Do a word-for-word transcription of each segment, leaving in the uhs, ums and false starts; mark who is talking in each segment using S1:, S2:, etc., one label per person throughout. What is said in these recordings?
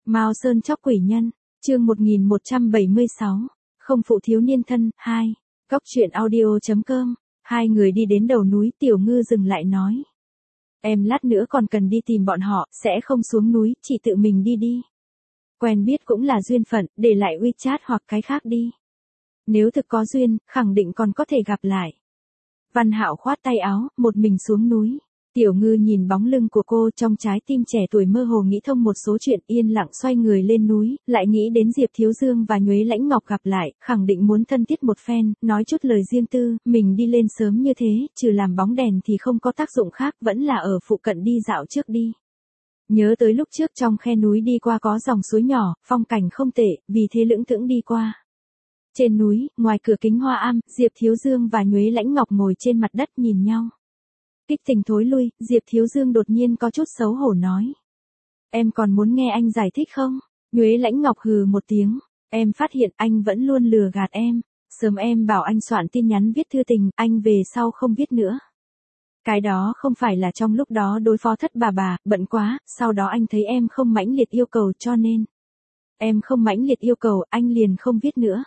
S1: Mao Sơn chóc quỷ nhân, chương một nghìn một trăm bảy mươi sáu, không phụ thiếu niên thân, hai, góc truyện audio.com, hai người đi đến đầu núi Tiểu Ngư dừng lại nói. Em lát nữa còn cần đi tìm bọn họ, sẽ không xuống núi, chỉ tự mình đi đi. Quen biết cũng là duyên phận, để lại WeChat hoặc cái khác đi. Nếu thực có duyên, khẳng định còn có thể gặp lại. Văn Hạo khoát tay áo, một mình xuống núi. Tiểu Ngư nhìn bóng lưng của cô trong trái tim trẻ tuổi mơ hồ nghĩ thông một số chuyện, yên lặng xoay người lên núi, lại nghĩ đến Diệp Thiếu Dương và Nhuế Lãnh Ngọc gặp lại, khẳng định muốn thân thiết một phen, nói chút lời riêng tư, mình đi lên sớm như thế, trừ làm bóng đèn thì không có tác dụng khác, vẫn là ở phụ cận đi dạo trước đi. Nhớ tới lúc trước trong khe núi đi qua có dòng suối nhỏ, phong cảnh không tệ, vì thế lững thững đi qua. Trên núi, ngoài cửa kính hoa am, Diệp Thiếu Dương và Nhuế Lãnh Ngọc ngồi trên mặt đất nhìn nhau. Kích tình thối lui, Diệp Thiếu Dương đột nhiên có chút xấu hổ nói. Em còn muốn nghe anh giải thích không? Nhuế Lãnh Ngọc hừ một tiếng. Em phát hiện anh vẫn luôn lừa gạt em. Sớm em bảo anh soạn tin nhắn viết thư tình, anh về sau không viết nữa. Cái đó không phải là trong lúc đó đối phó thất bà bà, bận quá, sau đó anh thấy em không mãnh liệt yêu cầu cho nên. Em không mãnh liệt yêu cầu, anh liền không viết nữa.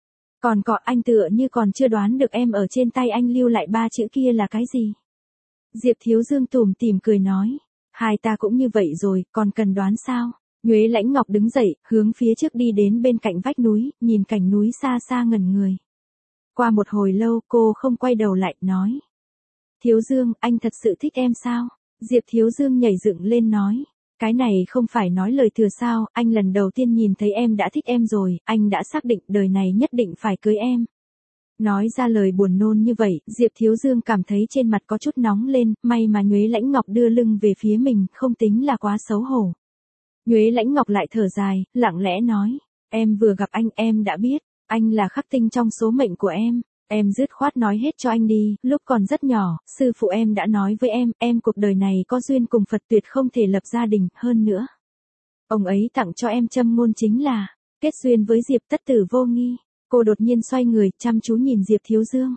S1: Còn có anh tựa như còn chưa đoán được em ở trên tay anh lưu lại ba chữ kia là cái gì. Diệp Thiếu Dương tủm tỉm cười nói, hai ta cũng như vậy rồi, còn cần đoán sao? Nhuế Lãnh Ngọc đứng dậy, hướng phía trước đi đến bên cạnh vách núi, nhìn cảnh núi xa xa ngẩn người. Qua một hồi lâu, cô không quay đầu lại, nói. Thiếu Dương, anh thật sự thích em sao? Diệp Thiếu Dương nhảy dựng lên nói, cái này không phải nói lời thừa sao, anh lần đầu tiên nhìn thấy em đã thích em rồi, anh đã xác định đời này nhất định phải cưới em. Nói ra lời buồn nôn như vậy, Diệp Thiếu Dương cảm thấy trên mặt có chút nóng lên, may mà Nhuế Lãnh Ngọc đưa lưng về phía mình, không tính là quá xấu hổ. Nhuế Lãnh Ngọc lại thở dài, lặng lẽ nói, em vừa gặp anh, em đã biết, anh là khắc tinh trong số mệnh của em. Em dứt khoát nói hết cho anh đi, lúc còn rất nhỏ, sư phụ em đã nói với em, em cuộc đời này có duyên cùng Phật tuyệt không thể lập gia đình, hơn nữa. Ông ấy tặng cho em châm ngôn chính là, kết duyên với Diệp tất tử vô nghi. Cô đột nhiên xoay người, chăm chú nhìn Diệp Thiếu Dương.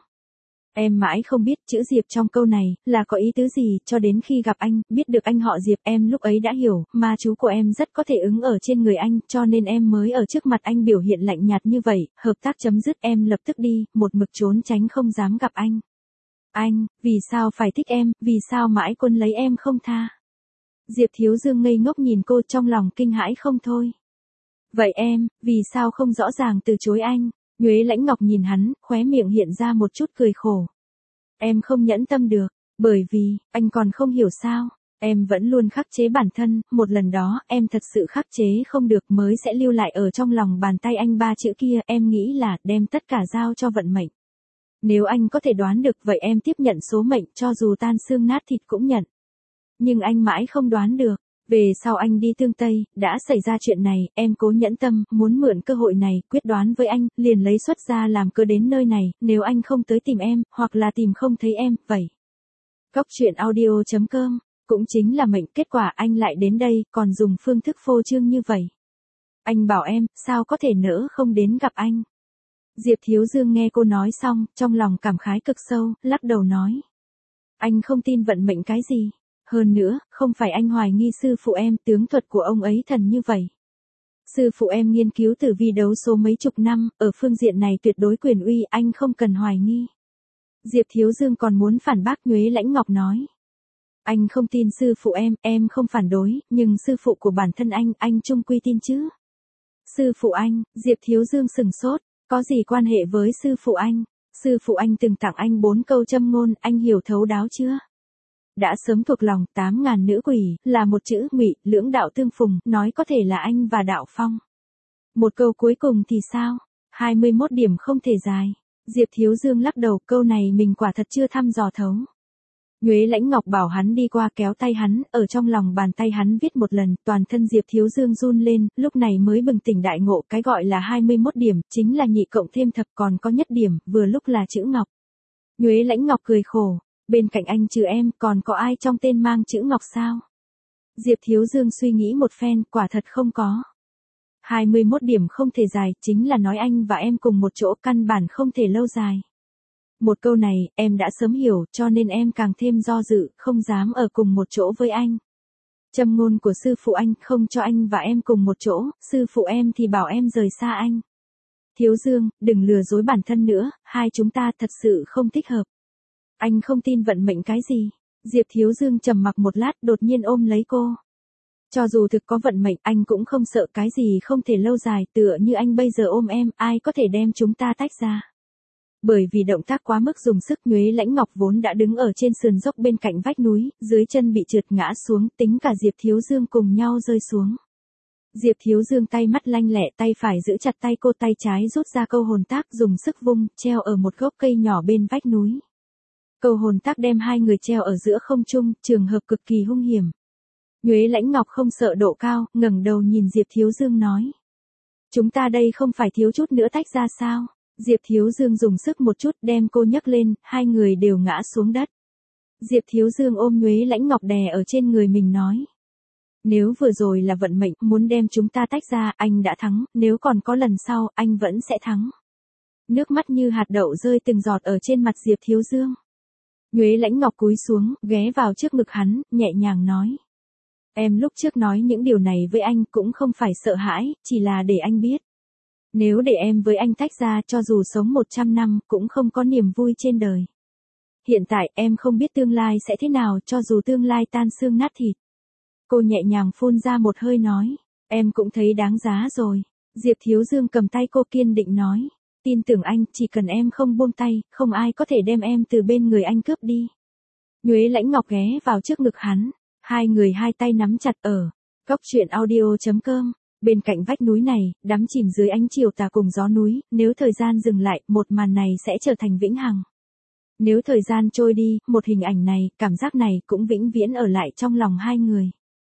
S1: Em mãi không biết chữ Diệp trong câu này, là có ý tứ gì, cho đến khi gặp anh, biết được anh họ Diệp, em lúc ấy đã hiểu, ma chú của em rất có thể ứng ở trên người anh, cho nên em mới ở trước mặt anh biểu hiện lạnh nhạt như vậy, hợp tác chấm dứt, em lập tức đi, một mực trốn tránh không dám gặp anh. Anh, vì sao phải thích em, vì sao mãi quân lấy em không tha? Diệp Thiếu Dương ngây ngốc nhìn cô trong lòng kinh hãi không thôi. Vậy em, vì sao không rõ ràng từ chối anh? Nhuế Lãnh Ngọc nhìn hắn, khóe miệng hiện ra một chút cười khổ. Em không nhẫn tâm được, bởi vì, anh còn không hiểu sao, em vẫn luôn khắc chế bản thân, một lần đó, em thật sự khắc chế không được mới sẽ lưu lại ở trong lòng bàn tay anh ba chữ kia, em nghĩ là, đem tất cả giao cho vận mệnh. Nếu anh có thể đoán được, vậy em tiếp nhận số mệnh, cho dù tan xương nát thịt cũng nhận. Nhưng anh mãi không đoán được. Về sau anh đi Tương Tây, đã xảy ra chuyện này, em cố nhẫn tâm, muốn mượn cơ hội này, quyết đoán với anh, liền lấy xuất ra làm cơ đến nơi này, nếu anh không tới tìm em, hoặc là tìm không thấy em, vậy. Góc truyện audio.com, cũng chính là mệnh, kết quả anh lại đến đây, còn dùng phương thức phô trương như vậy. Anh bảo em, sao có thể nỡ không đến gặp anh. Diệp Thiếu Dương nghe cô nói xong, trong lòng cảm khái cực sâu, lắc đầu nói. Anh không tin vận mệnh cái gì. Hơn nữa, không phải anh hoài nghi sư phụ em, tướng thuật của ông ấy thần như vậy. Sư phụ em nghiên cứu tử vi đấu số mấy chục năm, ở phương diện này tuyệt đối quyền uy, anh không cần hoài nghi. Diệp Thiếu Dương còn muốn phản bác, Nhuế Lãnh Ngọc nói. Anh không tin sư phụ em, em không phản đối, nhưng sư phụ của bản thân anh, anh chung quy tin chứ. Sư phụ anh, Diệp Thiếu Dương sừng sốt, có gì quan hệ với sư phụ anh? Sư phụ anh từng tặng anh bốn câu châm ngôn, anh hiểu thấu đáo chưa? Đã sớm thuộc lòng, tám ngàn nữ quỷ, là một chữ ngụy, lưỡng đạo tương phùng, nói có thể là anh và Đạo Phong. Một câu cuối cùng thì sao? hai mươi mốt điểm không thể dài. Diệp Thiếu Dương lắc đầu, câu này mình quả thật chưa thăm dò thấu. Nhuế Lãnh Ngọc bảo hắn đi qua kéo tay hắn, ở trong lòng bàn tay hắn viết một lần, toàn thân Diệp Thiếu Dương run lên, lúc này mới bừng tỉnh đại ngộ, cái gọi là hai mươi mốt điểm, chính là nhị cộng thêm thập còn có nhất điểm, vừa lúc là chữ Ngọc. Nhuế Lãnh Ngọc cười khổ. Bên cạnh anh trừ em, còn có ai trong tên mang chữ Ngọc sao? Diệp Thiếu Dương suy nghĩ một phen, quả thật không có. hai mươi mốt điểm không thể dài, chính là nói anh và em cùng một chỗ, căn bản không thể lâu dài. Một câu này, em đã sớm hiểu, cho nên em càng thêm do dự, không dám ở cùng một chỗ với anh. Châm ngôn của sư phụ anh không cho anh và em cùng một chỗ, sư phụ em thì bảo em rời xa anh. Thiếu Dương, đừng lừa dối bản thân nữa, hai chúng ta thật sự không thích hợp. Anh không tin vận mệnh cái gì. Diệp Thiếu Dương trầm mặc một lát đột nhiên ôm lấy cô. Cho dù thực có vận mệnh anh cũng không sợ cái gì không thể lâu dài, tựa như anh bây giờ ôm em, ai có thể đem chúng ta tách ra. Bởi vì động tác quá mức dùng sức, Nhuế Lãnh Ngọc vốn đã đứng ở trên sườn dốc bên cạnh vách núi, dưới chân bị trượt ngã xuống, tính cả Diệp Thiếu Dương cùng nhau rơi xuống. Diệp Thiếu Dương tay mắt lanh lẹ, tay phải giữ chặt tay cô, tay trái rút ra câu hồn tác dùng sức vung, treo ở một gốc cây nhỏ bên vách núi. Câu hồn tác đem hai người treo ở giữa không trung, trường hợp cực kỳ hung hiểm. Nhuế Lãnh Ngọc không sợ độ cao, ngẩng đầu nhìn Diệp Thiếu Dương nói. Chúng ta đây không phải thiếu chút nữa tách ra sao? Diệp Thiếu Dương dùng sức một chút đem cô nhấc lên, hai người đều ngã xuống đất. Diệp Thiếu Dương ôm Nhuế Lãnh Ngọc đè ở trên người mình nói. Nếu vừa rồi là vận mệnh muốn đem chúng ta tách ra, anh đã thắng, nếu còn có lần sau, anh vẫn sẽ thắng. Nước mắt như hạt đậu rơi từng giọt ở trên mặt Diệp Thiếu Dương. Nhuế Lãnh Ngọc cúi xuống, ghé vào trước ngực hắn, nhẹ nhàng nói. Em lúc trước nói những điều này với anh cũng không phải sợ hãi, chỉ là để anh biết. Nếu để em với anh tách ra, cho dù sống một trăm năm, cũng không có niềm vui trên đời. Hiện tại em không biết tương lai sẽ thế nào, cho dù tương lai tan xương nát thịt. Cô nhẹ nhàng phun ra một hơi nói, em cũng thấy đáng giá rồi. Diệp Thiếu Dương cầm tay cô kiên định nói, tin tưởng anh, chỉ cần em không buông tay, không ai có thể đem em từ bên người anh cướp đi. Nhuế Lãnh Ngọc ghé vào trước ngực hắn, hai người hai tay nắm chặt ở. Góc truyện audio chấm com. Bên cạnh vách núi này, đắm chìm dưới ánh chiều tà cùng gió núi, nếu thời gian dừng lại, một màn này sẽ trở thành vĩnh hằng. Nếu thời gian trôi đi, một hình ảnh này, cảm giác này cũng vĩnh viễn ở lại trong lòng hai người.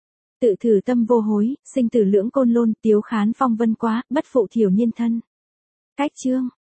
S1: Tự thử tâm vô hối, sinh tử lưỡng côn lôn, tiếu khán phong vân quá, bất phụ thiểu niên thân. Cách chương.